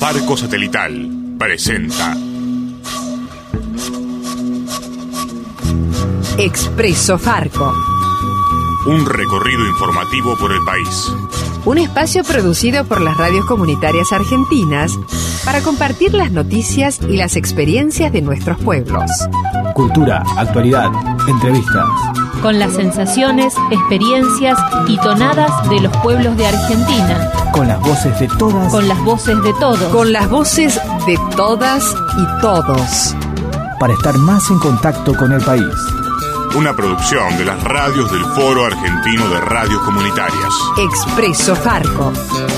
Farco Satelital presenta Expreso Farco. Un recorrido informativo por el país. Un espacio producido por las radios comunitarias argentinas para compartir las noticias y las experiencias de nuestros pueblos. Cultura, actualidad, entrevistas. Con las sensaciones, experiencias y tonadas de los pueblos de Argentina. Con las voces de todas. Con las voces de todos. Con las voces de todas y todos. Para estar más en contacto con el país. Una producción de las radios del Foro Argentino de Radios Comunitarias. Expreso Farco.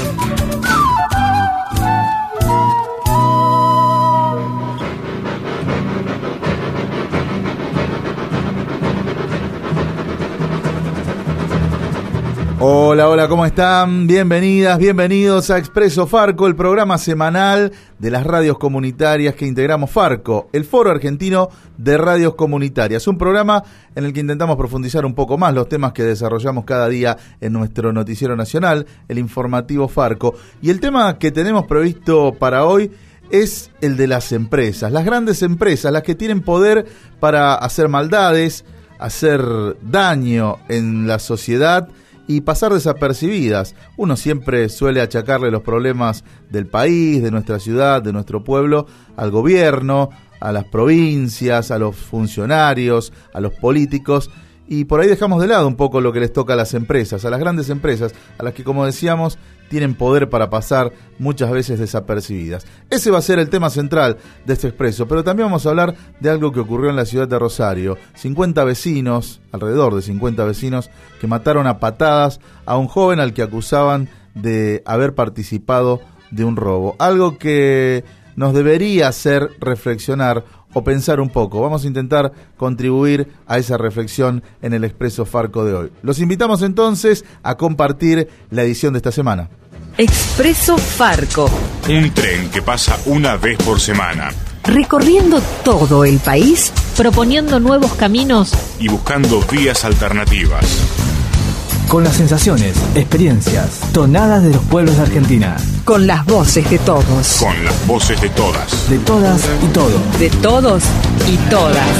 Hola, hola, ¿cómo están? Bienvenidas, bienvenidos a Expreso Farco, el programa semanal de las radios comunitarias que integramos Farco, el Foro Argentino de Radios Comunitarias. Un programa en el que intentamos profundizar un poco más los temas que desarrollamos cada día en nuestro noticiero nacional, el informativo Farco. Y el tema que tenemos previsto para hoy es el de las empresas, las grandes empresas, las que tienen poder para hacer maldades, hacer daño en la sociedad y pasar desapercibidas. Uno siempre suele achacarle los problemas del país, de nuestra ciudad, de nuestro pueblo, al gobierno, a las provincias, a los funcionarios, a los políticos, y por ahí dejamos de lado un poco lo que les toca a las empresas, a las grandes empresas, a las que, como decíamos, tienen poder para pasar muchas veces desapercibidas. Ese va a ser el tema central de este expreso, pero también vamos a hablar de algo que ocurrió en la ciudad de Rosario. 50 vecinos, alrededor de 50 vecinos, que mataron a patadas a un joven al que acusaban de haber participado de un robo. Algo que nos debería hacer reflexionar o pensar un poco. Vamos a intentar contribuir a esa reflexión en el Expreso Farco de hoy. Los invitamos entonces a compartir la edición de esta semana. Expreso Farco. Un tren que pasa una vez por semana. Recorriendo todo el país, proponiendo nuevos caminos y buscando vías alternativas. Con las sensaciones, experiencias, tonadas de los pueblos de Argentina. Con las voces de todos. Con las voces de todas. De todas y todos. De todos y todas.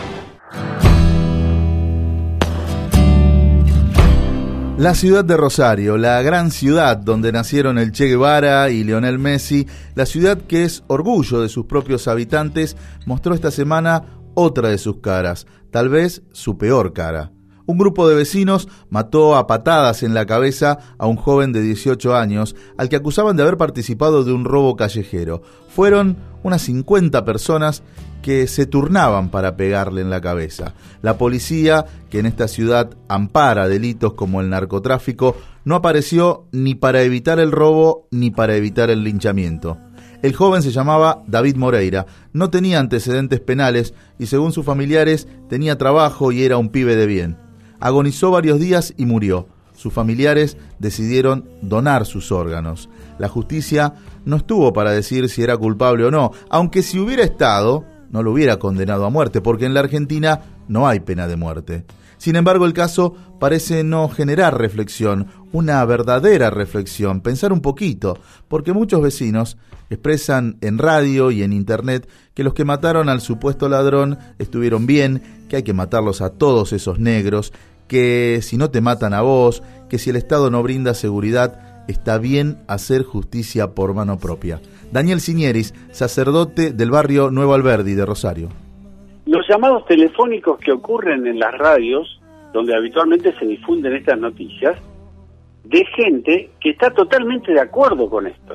La ciudad de Rosario, la gran ciudad donde nacieron el Che Guevara y Lionel Messi, la ciudad que es orgullo de sus propios habitantes, mostró esta semana otra de sus caras, tal vez su peor cara. Un grupo de vecinos mató a patadas en la cabeza a un joven de 18 años al que acusaban de haber participado de un robo callejero. Fueron unas 50 personas que se turnaban para pegarle en la cabeza. La policía, que en esta ciudad ampara delitos como el narcotráfico, no apareció ni para evitar el robo ni para evitar el linchamiento. El joven se llamaba David Moreira, no tenía antecedentes penales y según sus familiares tenía trabajo y era un pibe de bien. Agonizó varios días y murió. Sus familiares decidieron donar sus órganos. La justicia no estuvo para decir si era culpable o no, aunque si hubiera estado, no lo hubiera condenado a muerte, porque en la Argentina no hay pena de muerte. Sin embargo, el caso parece no generar reflexión, una verdadera reflexión, pensar un poquito, porque muchos vecinos expresan en radio y en internet que los que mataron al supuesto ladrón estuvieron bien, que hay que matarlos a todos esos negros, que si no te matan a vos, que si el Estado no brinda seguridad, está bien hacer justicia por mano propia. Daniel Cinieris, sacerdote del barrio Nuevo Alberdi de Rosario. Los llamados telefónicos que ocurren en las radios, donde habitualmente se difunden estas noticias, de gente que está totalmente de acuerdo con esto.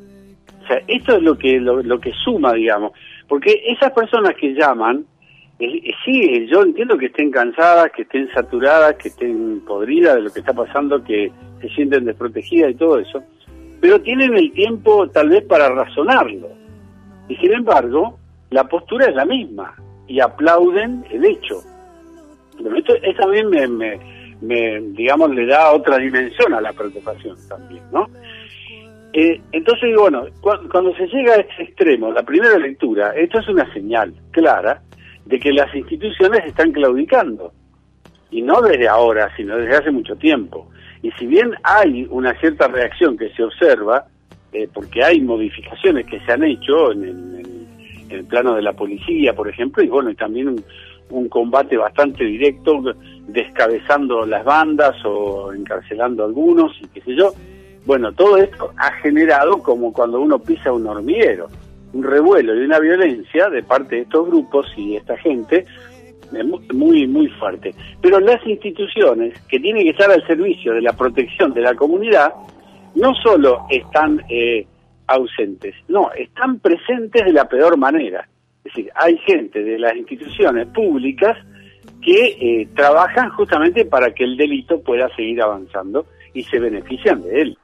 O sea, esto es lo que suma, digamos, porque esas personas que llaman, sí, yo entiendo que estén cansadas, que estén saturadas, que estén podridas de lo que está pasando, que se sienten desprotegidas y todo eso, pero tienen el tiempo tal vez para razonarlo. Y sin embargo, la postura es la misma y aplauden el hecho. Pero esto también digamos, le da otra dimensión a la preocupación también, ¿no? Entonces, bueno, cuando se llega a este extremo, la primera lectura, esto es una señal clara de que las instituciones están claudicando, y no desde ahora, sino desde hace mucho tiempo. Y si bien hay una cierta reacción que se observa, porque hay modificaciones que se han hecho en el plano de la policía, por ejemplo, y bueno, y también un combate bastante directo, descabezando las bandas o encarcelando a algunos, y qué sé yo. Bueno, todo esto ha generado, como cuando uno pisa un hormiguero, un revuelo y una violencia de parte de estos grupos y esta gente muy, muy fuerte. Pero las instituciones que tienen que estar al servicio de la protección de la comunidad no solo están ausentes, no, están presentes de la peor manera. Es decir, hay gente de las instituciones públicas que trabajan justamente para que el delito pueda seguir avanzando y se benefician de él.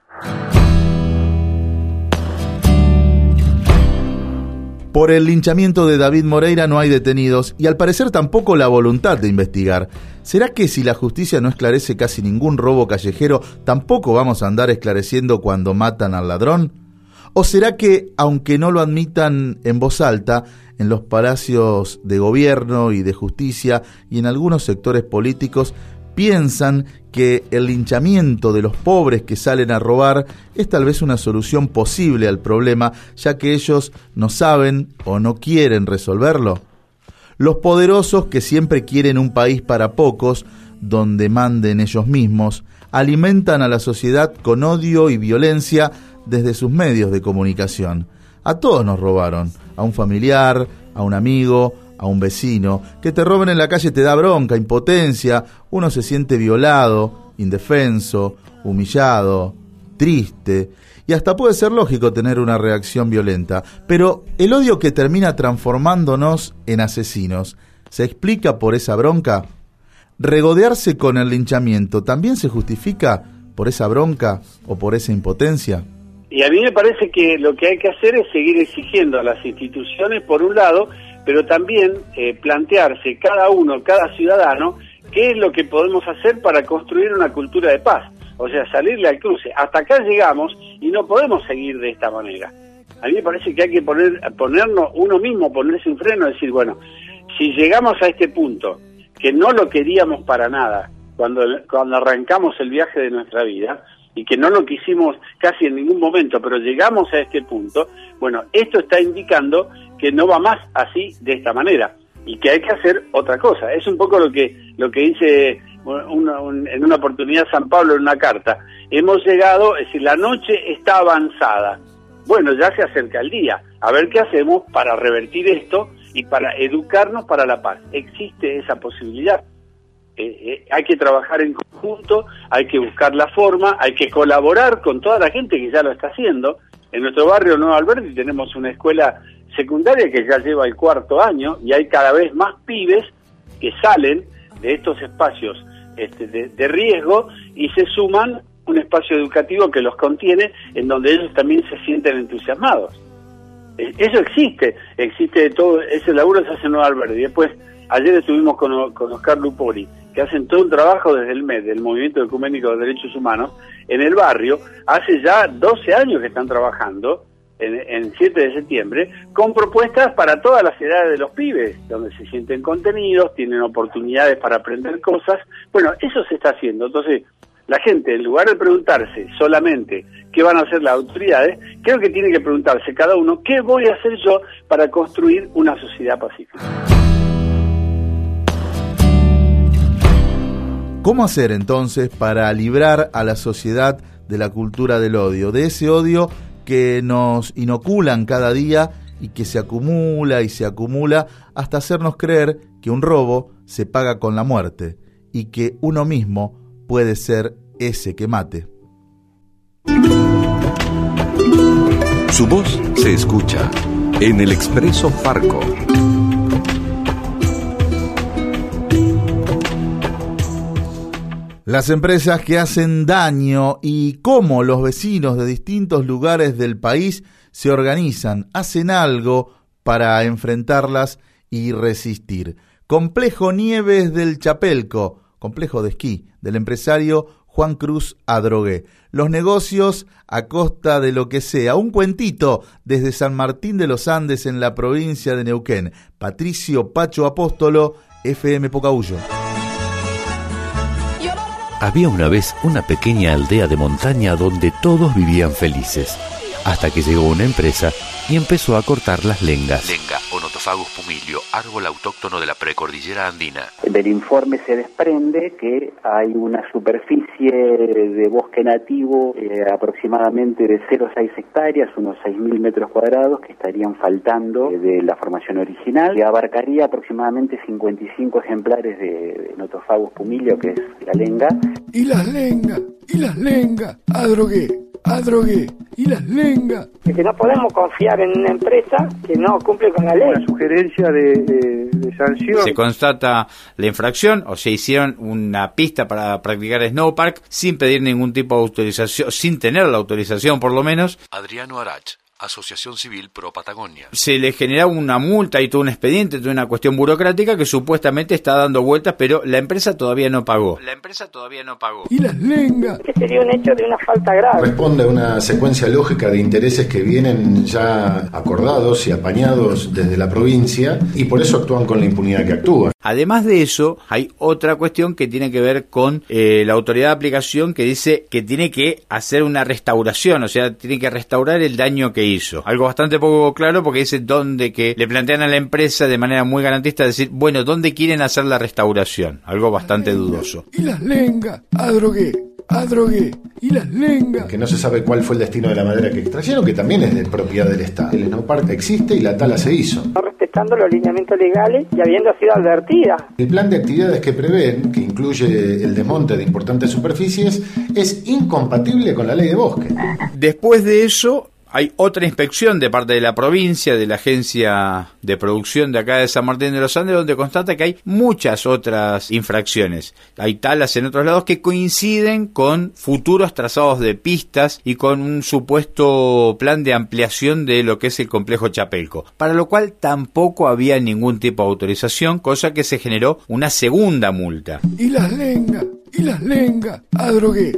Por el linchamiento de David Moreira no hay detenidos y al parecer tampoco la voluntad de investigar. ¿Será que si la justicia no esclarece casi ningún robo callejero, tampoco vamos a andar esclareciendo cuando matan al ladrón? ¿O será que, aunque no lo admitan en voz alta, en los palacios de gobierno y de justicia y en algunos sectores políticos, piensan que el linchamiento de los pobres que salen a robar es tal vez una solución posible al problema, ya que ellos no saben o no quieren resolverlo? Los poderosos, que siempre quieren un país para pocos, donde manden ellos mismos, alimentan a la sociedad con odio y violencia desde sus medios de comunicación. A todos nos robaron, a un familiar, a un amigo, a un vecino. Que te roben en la calle te da bronca, impotencia, uno se siente violado, indefenso, humillado, triste, y hasta puede ser lógico tener una reacción violenta. Pero el odio que termina transformándonos en asesinos, ¿se explica por esa bronca? ¿Regodearse con el linchamiento también se justifica por esa bronca o por esa impotencia? Y a mí me parece que lo que hay que hacer es seguir exigiendo a las instituciones, por un lado, pero también plantearse cada uno, cada ciudadano, qué es lo que podemos hacer para construir una cultura de paz. O sea, salirle al cruce. Hasta acá llegamos y no podemos seguir de esta manera. A mí me parece que hay que ponernos uno mismo, ponerse un freno, decir, bueno, si llegamos a este punto, que no lo queríamos para nada, cuando arrancamos el viaje de nuestra vida, y que no lo quisimos casi en ningún momento, pero llegamos a este punto, bueno, esto está indicando que no va más así, de esta manera, y que hay que hacer otra cosa. Es un poco lo que dice en una oportunidad San Pablo en una carta. Hemos llegado, es decir, la noche está avanzada. Bueno, ya se acerca el día. A ver qué hacemos para revertir esto y para educarnos para la paz. Existe esa posibilidad. Hay que trabajar en conjunto, hay que buscar la forma, hay que colaborar con toda la gente que ya lo está haciendo. En nuestro barrio Nuevo Alberdi tenemos una escuela secundaria que ya lleva el 4º año y hay cada vez más pibes que salen de estos espacios de riesgo y se suman un espacio educativo que los contiene, en donde ellos también se sienten entusiasmados. Eso existe todo, ese laburo se hace en Nuevo Alberdi. Después, ayer estuvimos con Oscar Lupori, que hacen todo un trabajo desde el MED, del Movimiento Ecuménico de Derechos Humanos, en el barrio. Hace ya 12 años que están trabajando, en 7 de septiembre, con propuestas para todas las edades de los pibes, donde se sienten contenidos, tienen oportunidades para aprender cosas. Bueno, eso se está haciendo. Entonces, la gente, en lugar de preguntarse solamente qué van a hacer las autoridades, creo que tiene que preguntarse cada uno, ¿qué voy a hacer yo para construir una sociedad pacífica? ¿Cómo hacer entonces para librar a la sociedad de la cultura del odio, de ese odio que nos inoculan cada día y que se acumula y se acumula hasta hacernos creer que un robo se paga con la muerte y que uno mismo puede ser ese que mate? Su voz se escucha en el Expreso Farco. Las empresas que hacen daño y cómo los vecinos de distintos lugares del país se organizan, hacen algo para enfrentarlas y resistir. Complejo Nieves del Chapelco, complejo de esquí del empresario Juan Cruz Adrogué. Los negocios a costa de lo que sea. Un cuentito desde San Martín de los Andes en la provincia de Neuquén. Patricio Pacho Apóstolo, FM Pocahuyo. Había una vez una pequeña aldea de montaña donde todos vivían felices. hasta que llegó una empresa y empezó a cortar las lengas. Lenga o Nothofagus pumilio, árbol autóctono de la precordillera andina. Del informe se desprende que hay una superficie de bosque nativo aproximadamente de 0,6 hectáreas, unos 6.000 metros cuadrados, que estarían faltando de la formación original, que abarcaría aproximadamente 55 ejemplares de Nothofagus pumilio, que es la lenga. Y las lengas, adrogué, y las lengas. Que no podemos confiar en una empresa que no cumple con la ley. Una sugerencia de sanción. Se constata la infracción, o se hicieron una pista para practicar snowpark sin pedir ningún tipo de autorización, sin tener la autorización por lo menos. Adriano Arach, Asociación Civil Pro Patagonia. Se le genera una multa y todo un expediente, toda una cuestión burocrática que supuestamente está dando vueltas, pero la empresa todavía no pagó. Y las lengas. Que sería un hecho de una falta grave. Responde a una secuencia lógica de intereses que vienen ya acordados y apañados desde la provincia, y por eso actúan con la impunidad que actúan. Además de eso, hay otra cuestión que tiene que ver con la autoridad de aplicación, que dice que tiene que hacer una restauración, o sea, tiene que restaurar el daño que hizo. Algo bastante poco claro, porque dice dónde, que le plantean a la empresa de manera muy garantista decir, bueno, ¿dónde quieren hacer la restauración? Algo bastante dudoso. Y las lengas, adrogué, y las lengas. Que no se sabe cuál fue el destino de la madera que extrayeron, que también es de propiedad del Estado. El snowpark existe y la tala se hizo. No respetando los lineamientos legales y habiendo sido advertida. El plan de actividades que prevén, que incluye el desmonte de importantes superficies, es incompatible con la ley de bosque. Después de eso, hay otra inspección de parte de la provincia, de la agencia de producción de acá de San Martín de los Andes, donde constata que hay muchas otras infracciones. Hay talas en otros lados que coinciden con futuros trazados de pistas y con un supuesto plan de ampliación de lo que es el complejo Chapelco, para lo cual tampoco había ningún tipo de autorización, cosa que se generó una segunda multa. Y las lengas, adrogué,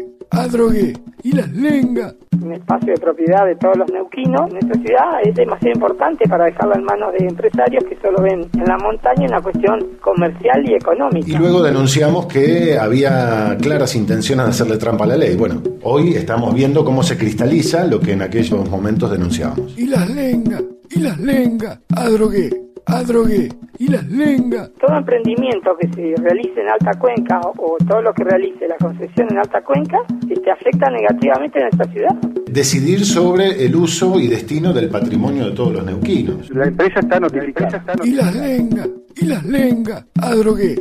y las lengas. Un espacio de propiedad de todos los neuquinos. Nuestra ciudad es demasiado importante para dejarla en manos de empresarios que solo ven en la montaña una cuestión comercial y económica. Y luego denunciamos que había claras intenciones de hacerle trampa a la ley. Bueno, hoy estamos viendo cómo se cristaliza lo que en aquellos momentos denunciábamos. Y las lengas, adrogué, y las lengas. Todo emprendimiento que se realice en Alta Cuenca o todo lo que realice la concesión en Alta Cuenca afecta negativamente a nuestra ciudad. Decidir sobre el uso y destino del patrimonio de todos los neuquinos. La empresa está notificada. Y las lengas, adrogué,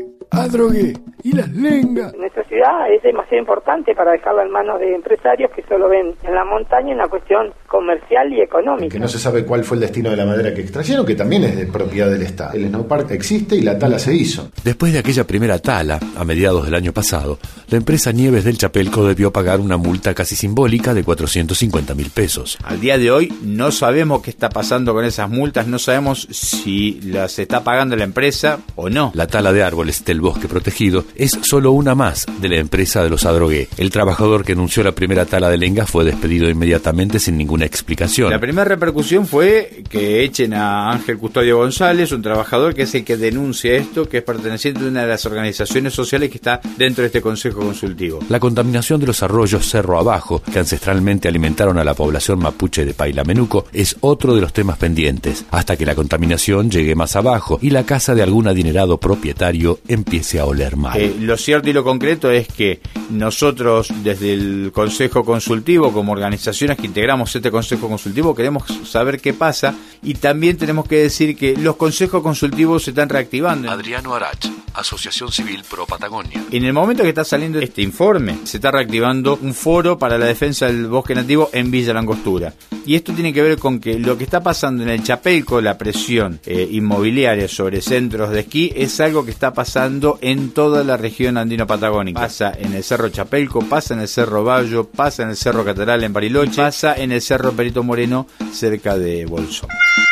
y las lengas. Nuestra ciudad es demasiado importante para dejarla en manos de empresarios que solo ven en la montaña una cuestión comercial y económica. Que no se sabe cuál fue el destino de la madera que extrayeron, que también es de propiedad del Estado. El snowpark existe y la tala se hizo. Después de aquella primera tala, a mediados del año pasado, la empresa Nieves del Chapelco debió pagar una multa casi simbólica de 450.000 pesos. Al día de hoy no sabemos qué está pasando con esas multas, no sabemos si las está pagando la empresa o no. La tala de árboles del bosque protegido es solo una más de la empresa de los Adrogué. El trabajador que anunció la primera tala de lenga fue despedido inmediatamente sin ninguna explicación. La primera repercusión fue que echen a Ángel Custodio González, un trabajador que es el que denuncia esto, que es perteneciente de una de las organizaciones sociales que está dentro de este consejo consultivo. La contaminación de los arroyos Cerro Abajo, que ancestralmente alimentaron a la población mapuche de Pailamenuco, es otro de los temas pendientes, hasta que la contaminación llegue más abajo y la casa de algún adinerado propietario empiece a oler mal. Lo cierto y lo concreto es que nosotros desde el Consejo Consultivo, como organizaciones que integramos este Consejo Consultivo, queremos saber qué pasa, y también tenemos que decir que los consejos consultivos se están reactivando. Adriano Arach, Asociación Civil Pro Patagonia. En el momento que está saliendo este informe, se está reactivando un foro para la defensa del bosque nativo en Villa Langostura. Y esto tiene que ver con que lo que está pasando en el Chapelco, la presión inmobiliaria sobre centros de esquí, es algo que está pasando en toda la región andino-patagónica. Pasa en el Cerro Chapelco, pasa en el Cerro Bayo, pasa en el Cerro Catedral en Bariloche, pasa en el Cerro Perito Moreno cerca de Bolsón.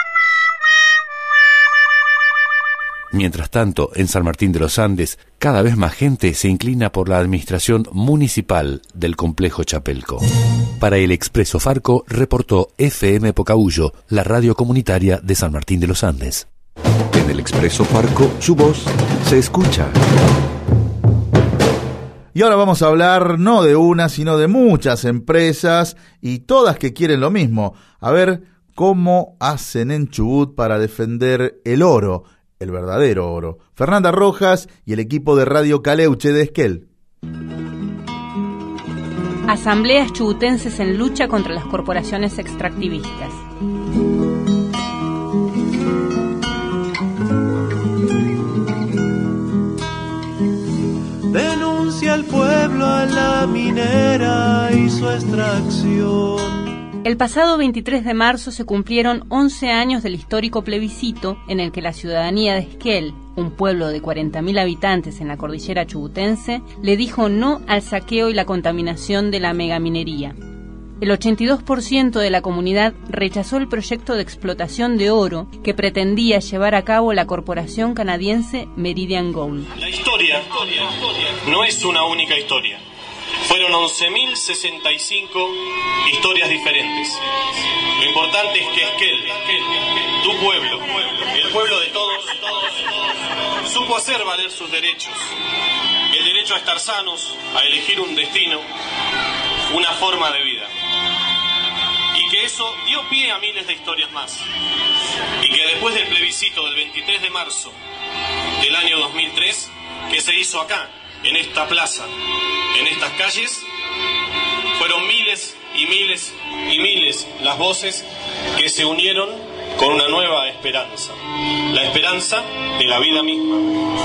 Mientras tanto, en San Martín de los Andes, cada vez más gente se inclina por la administración municipal del complejo Chapelco. Para el Expreso Farco, reportó FM Pocahuyo, la radio comunitaria de San Martín de los Andes. En el Expreso Farco, su voz se escucha. Y ahora vamos a hablar no de una, sino de muchas empresas y todas que quieren lo mismo. A ver cómo hacen en Chubut para defender el oro, el verdadero oro. Fernanda Rojas y el equipo de Radio Caleuche de Esquel. Asambleas chubutenses en lucha contra las corporaciones extractivistas. Denuncia al pueblo a la minera y su extracción. El pasado 23 de marzo se cumplieron 11 años del histórico plebiscito en el que la ciudadanía de Esquel, un pueblo de 40.000 habitantes en la cordillera chubutense, le dijo no al saqueo y la contaminación de la megaminería. El 82% de la comunidad rechazó el proyecto de explotación de oro que pretendía llevar a cabo la corporación canadiense Meridian Gold. La historia no es una única historia. Fueron 11.065 historias diferentes. Lo importante es que Esquel, tu pueblo, el pueblo de todos, supo hacer valer sus derechos. El derecho a estar sanos, a elegir un destino, una forma de vida. Y que eso dio pie a miles de historias más. Y que después del plebiscito del 23 de marzo del año 2003, que se hizo acá, en esta plaza, en estas calles, fueron miles y miles y miles las voces que se unieron con una nueva esperanza, la esperanza de la vida misma.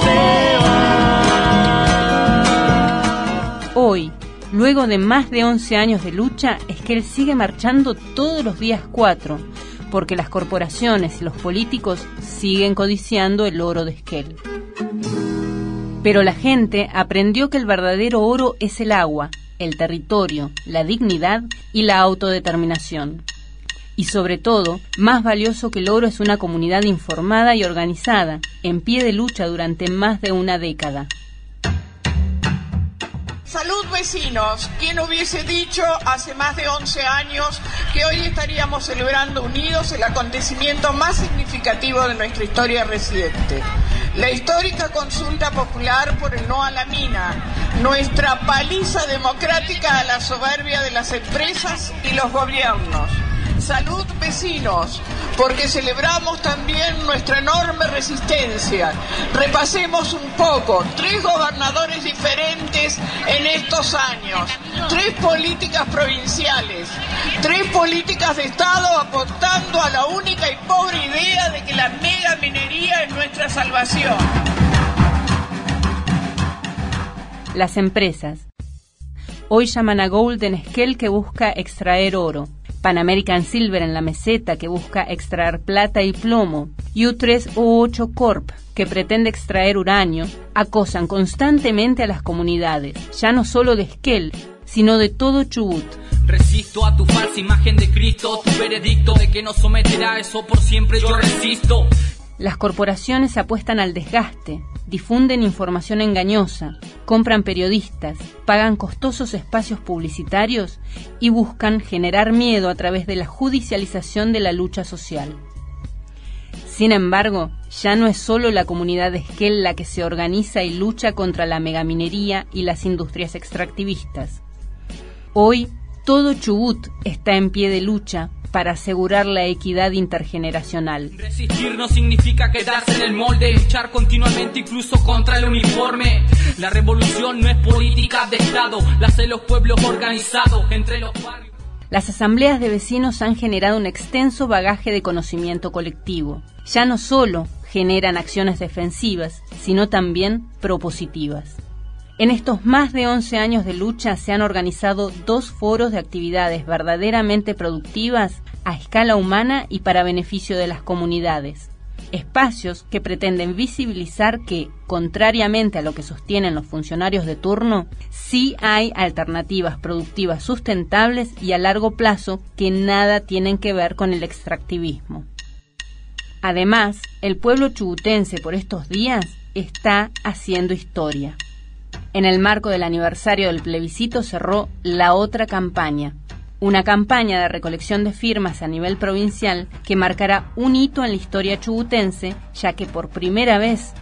Hoy, luego de más de 11 años de lucha, Esquel sigue marchando todos los días 4, porque las corporaciones y los políticos siguen codiciando el oro de Esquel. Pero la gente aprendió que el verdadero oro es el agua, el territorio, la dignidad y la autodeterminación. Y sobre todo, más valioso que el oro es una comunidad informada y organizada, en pie de lucha durante más de una década. Salud, vecinos. ¿Quién hubiese dicho hace más de 11 años que hoy estaríamos celebrando unidos el acontecimiento más significativo de nuestra historia reciente? La histórica consulta popular por el no a la mina, nuestra paliza democrática a la soberbia de las empresas y los gobiernos. Salud, vecinos, porque celebramos también nuestra enorme resistencia. Repasemos un poco, 3 gobernadores diferentes en estos años, 3 políticas provinciales, 3 políticas de Estado apostando a la única y pobre idea de que la megaminería es nuestra salvación. Las empresas. Hoy llaman a Gold en Esquel, que busca extraer oro, Pan American Silver en la meseta, que busca extraer plata y plomo, y U3O8 Corp, que pretende extraer uranio, acosan constantemente a las comunidades, ya no solo de Esquel, sino de todo Chubut. Resisto a tu falsa imagen de Cristo, tu veredicto de que nos someterá eso por siempre, yo resisto. Las corporaciones apuestan al desgaste, difunden información engañosa, compran periodistas, pagan costosos espacios publicitarios y buscan generar miedo a través de la judicialización de la lucha social. Sin embargo, ya no es solo la comunidad de Esquel la que se organiza y lucha contra la megaminería y las industrias extractivistas. Hoy, todo Chubut está en pie de lucha para asegurar la equidad intergeneracional. Resistir no significa quedarse en el molde, luchar continuamente incluso contra el uniforme. La revolución no es política de Estado, la hacen los pueblos organizados entre los barrios. Las asambleas de vecinos han generado un extenso bagaje de conocimiento colectivo. Ya no solo generan acciones defensivas, sino también propositivas. En estos más de 11 años de lucha se han organizado 2 foros de actividades verdaderamente productivas a escala humana y para beneficio de las comunidades. Espacios que pretenden visibilizar que, contrariamente a lo que sostienen los funcionarios de turno, sí hay alternativas productivas sustentables y a largo plazo que nada tienen que ver con el extractivismo. Además, el pueblo chubutense por estos días está haciendo historia. En el marco del aniversario del plebiscito cerró la otra campaña, una campaña de recolección de firmas a nivel provincial que marcará un hito en la historia chubutense, ya que por primera vez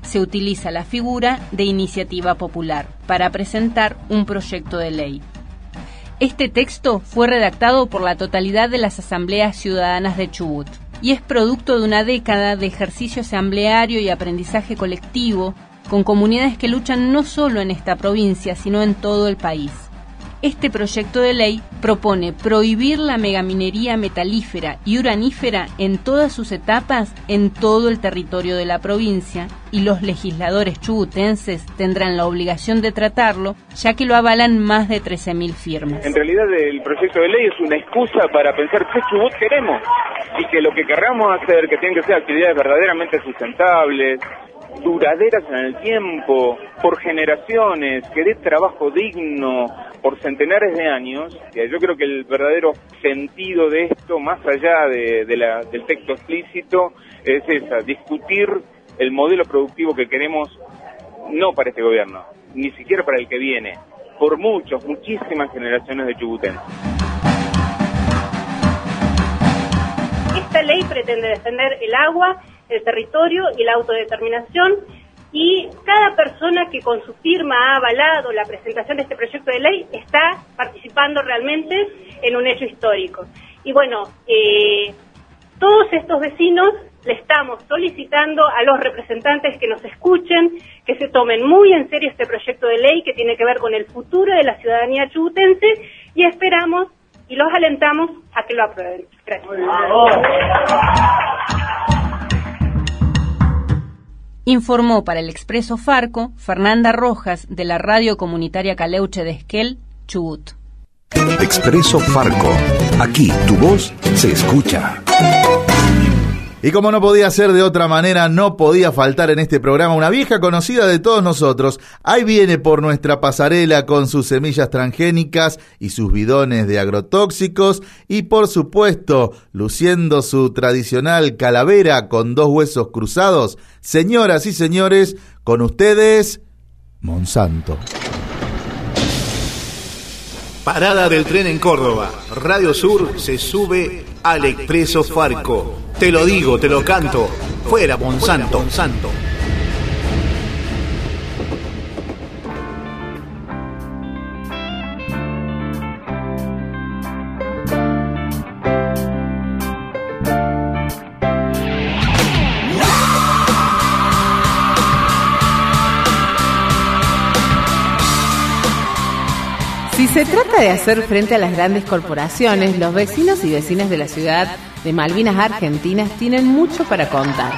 se utiliza la figura de iniciativa popular para presentar un proyecto de ley. Este texto fue redactado por la totalidad de las asambleas ciudadanas de Chubut y es producto de una década de ejercicio asambleario y aprendizaje colectivo con comunidades que luchan no solo en esta provincia, sino en todo el país. Este proyecto de ley propone prohibir la megaminería metalífera y uranífera en todas sus etapas en todo el territorio de la provincia, y los legisladores chubutenses tendrán la obligación de tratarlo, ya que lo avalan más de 13.000 firmas. En realidad el proyecto de ley es una excusa para pensar qué Chubut queremos, y que lo que querramos hacer, que tienen que ser actividades verdaderamente sustentables, duraderas en el tiempo, por generaciones, que dé trabajo digno por centenares de años. Yo creo que el verdadero sentido de esto, más allá del texto explícito, es esa, discutir el modelo productivo que queremos, no para este gobierno, ni siquiera para el que viene, por muchísimas generaciones de chubutenses. Esta ley pretende defender el agua, el territorio y la autodeterminación, y cada persona que con su firma ha avalado la presentación de este proyecto de ley está participando realmente en un hecho histórico. Y bueno, todos estos vecinos le estamos solicitando a los representantes que nos escuchen, que se tomen muy en serio este proyecto de ley que tiene que ver con el futuro de la ciudadanía chubutense, y esperamos y los alentamos a que lo aprueben. Gracias. Informó para el Expreso Farco Fernanda Rojas, de la radio comunitaria Caleuche de Esquel, Chubut. Expreso Farco. Aquí tu voz se escucha. Y como no podía ser de otra manera, no podía faltar en este programa una vieja conocida de todos nosotros. Ahí viene por nuestra pasarela con sus semillas transgénicas y sus bidones de agrotóxicos, y por supuesto, luciendo su tradicional calavera con 2 huesos cruzados. Señoras y señores, con ustedes, Monsanto. Parada del tren en Córdoba. Radio Sur se sube al Expreso Farco. Te lo digo, te lo canto. Fuera Monsanto, Monsanto. Si se trata de hacer frente a las grandes corporaciones, los vecinos y vecinas de la ciudad de Malvinas Argentinas tienen mucho para contar.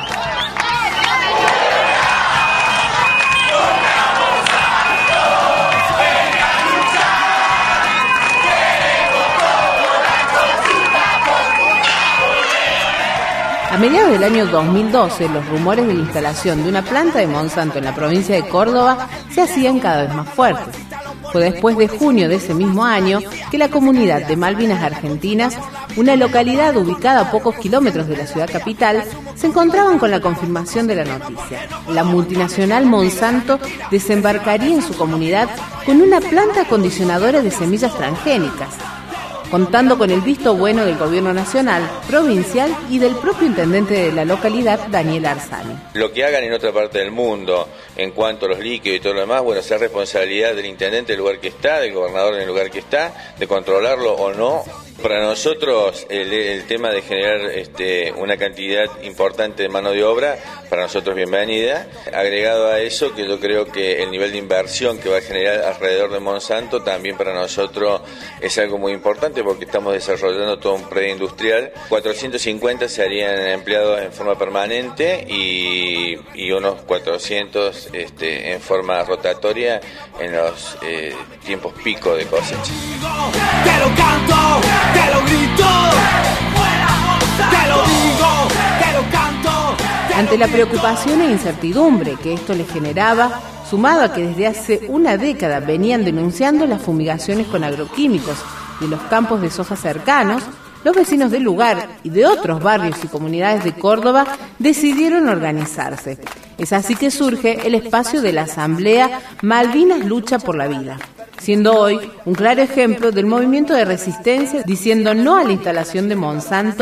A mediados del año 2012, los rumores de la instalación de una planta de Monsanto en la provincia de Córdoba se hacían cada vez más fuertes. Fue después de junio de ese mismo año que la comunidad de Malvinas Argentinas, una localidad ubicada a pocos kilómetros de la ciudad capital, se encontraban con la confirmación de la noticia. La multinacional Monsanto desembarcaría en su comunidad con una planta acondicionadora de semillas transgénicas, contando con el visto bueno del gobierno nacional, provincial y del propio intendente de la localidad, Daniel Arzani. Lo que hagan en otra parte del mundo en cuanto a los líquidos y todo lo demás, bueno, sea responsabilidad del intendente del lugar que está, del gobernador en el lugar que está, de controlarlo o no. Para nosotros el tema de generar una cantidad importante de mano de obra, para nosotros bienvenida. Agregado a eso, que yo creo que el nivel de inversión que va a generar alrededor de Monsanto también para nosotros es algo muy importante, porque estamos desarrollando todo un predio industrial. 450 se harían empleados en forma permanente y unos 400 en forma rotatoria en los tiempos pico de cosecha. Te lo canto, te lo grito, te lo digo, te lo canto. Ante la preocupación e incertidumbre que esto les generaba, sumado a que desde hace una década venían denunciando las fumigaciones con agroquímicos de los campos de soja cercanos, los vecinos del lugar y de otros barrios y comunidades de Córdoba decidieron organizarse. Es así que surge el espacio de la Asamblea Malvinas Lucha por la Vida, siendo hoy un claro ejemplo del movimiento de resistencia diciendo no a la instalación de Monsanto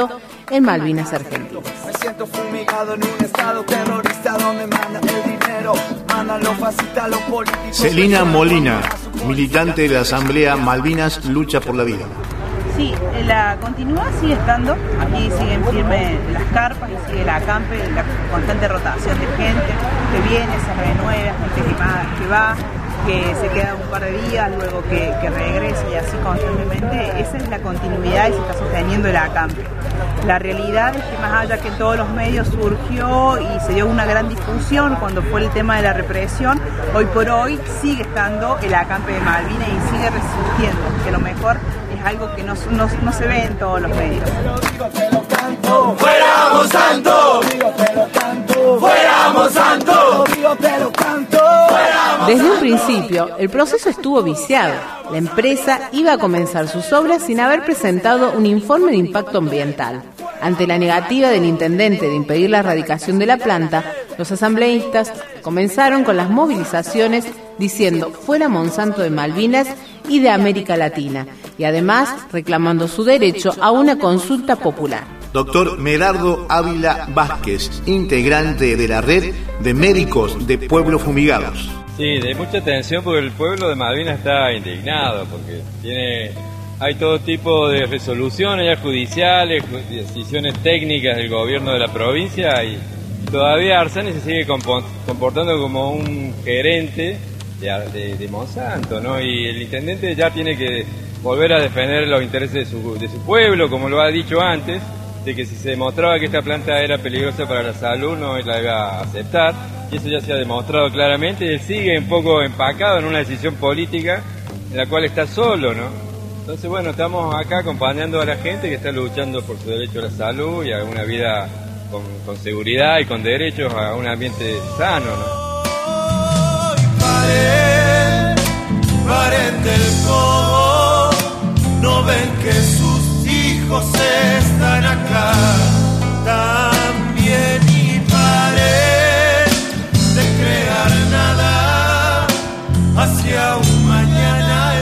en Malvinas Argentinas. Me siento fumigado en un estado terrorista donde manda el dinero, mandan los fascistas, los políticos. Celina Molina, militante de la Asamblea Malvinas Lucha por la Vida. Sí, la continuidad sigue estando, aquí siguen firmes las carpas y sigue la acampe, la constante rotación de gente que viene, se renueva, gente que va, que se queda un par de días, luego que regresa y así constantemente. Esa es la continuidad y se está sosteniendo el acampe. La realidad es que más allá que en todos los medios surgió y se dio una gran difusión cuando fue el tema de la represión, hoy por hoy sigue estando el acampe de Malvinas y sigue resurgiendo, que lo mejor es algo que no se ve en todos los medios. ¡Fuera Monsanto! ¡Fuera Monsanto! Desde un principio, el proceso estuvo viciado. La empresa iba a comenzar sus obras sin haber presentado un informe de impacto ambiental. Ante la negativa del intendente de impedir la erradicación de la planta, los asambleístas comenzaron con las movilizaciones diciendo fuera Monsanto de Malvinas y de América Latina, y además reclamando su derecho a una consulta popular. Doctor Merardo Ávila Vázquez, integrante de la red de médicos de pueblos fumigados. Sí, de mucha atención porque el pueblo de Malvinas está indignado, porque hay todo tipo de resoluciones ya judiciales, decisiones técnicas del gobierno de la provincia y todavía Arsani se sigue comportando como un gerente de Monsanto, ¿no? Y el intendente ya tiene que volver a defender los intereses de su pueblo, como lo ha dicho antes, de que si se demostraba que esta planta era peligrosa para la salud no la iba a aceptar, y eso ya se ha demostrado claramente, y él sigue un poco empacado en una decisión política en la cual está solo, ¿no? Entonces, bueno, estamos acá acompañando a la gente que está luchando por su derecho a la salud y a una vida con seguridad y con derechos a un ambiente sano, ¿no? Paren del codo, no ven que sus hijos están acá también, y paren de crear nada hacia un mañana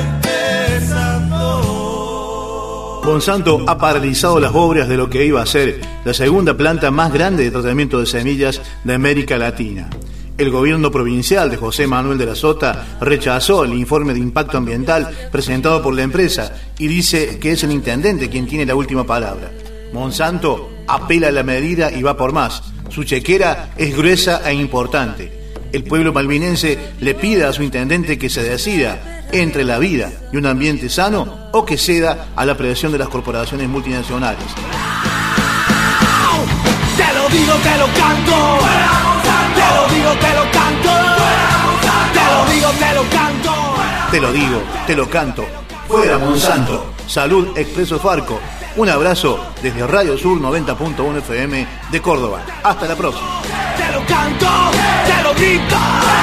empezando. Monsanto ha paralizado las obras de lo que iba a ser la segunda planta más grande de tratamiento de semillas de América Latina. El gobierno provincial de José Manuel de la Sota rechazó el informe de impacto ambiental presentado por la empresa y dice que es el intendente quien tiene la última palabra. Monsanto apela a la medida y va por más. Su chequera es gruesa e importante. El pueblo malvinense le pide a su intendente que se decida entre la vida y un ambiente sano o que ceda a la presión de las corporaciones multinacionales. Te lo digo, te lo canto. Te lo digo, te lo canto. Te lo digo, te lo canto. Te lo digo, te lo canto. Fuera Monsanto. Salud Expreso Farco. Un abrazo desde Radio Sur 90.1 FM de Córdoba. Hasta la próxima. Te lo canto, te lo grito.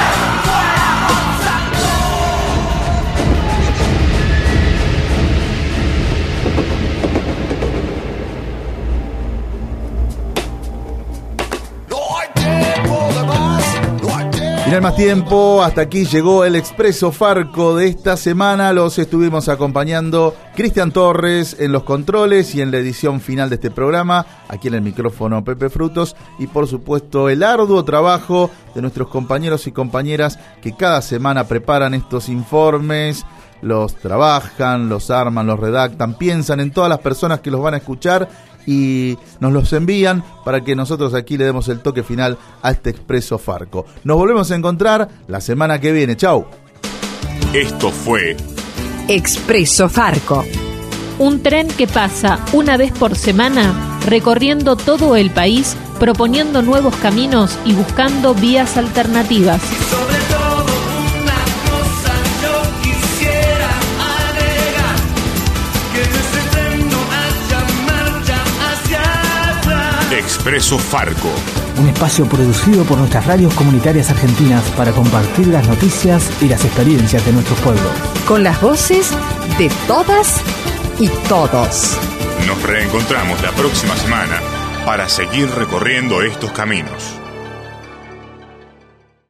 No hay más tiempo, hasta aquí llegó el Expreso Farco de esta semana. Los estuvimos acompañando Cristian Torres en los controles y en la edición final de este programa, aquí en el micrófono Pepe Frutos, y por supuesto el arduo trabajo de nuestros compañeros y compañeras que cada semana preparan estos informes, los trabajan, los arman, los redactan, piensan en todas las personas que los van a escuchar y nos los envían para que nosotros aquí le demos el toque final a este Expreso Farco. Nos volvemos a encontrar la semana que viene. Chau. Esto fue Expreso Farco. Un tren que pasa una vez por semana recorriendo todo el país, proponiendo nuevos caminos y buscando vías alternativas. Expreso Farco. Un espacio producido por nuestras radios comunitarias argentinas para compartir las noticias y las experiencias de nuestros pueblos. Con las voces de todas y todos. Nos reencontramos la próxima semana para seguir recorriendo estos caminos.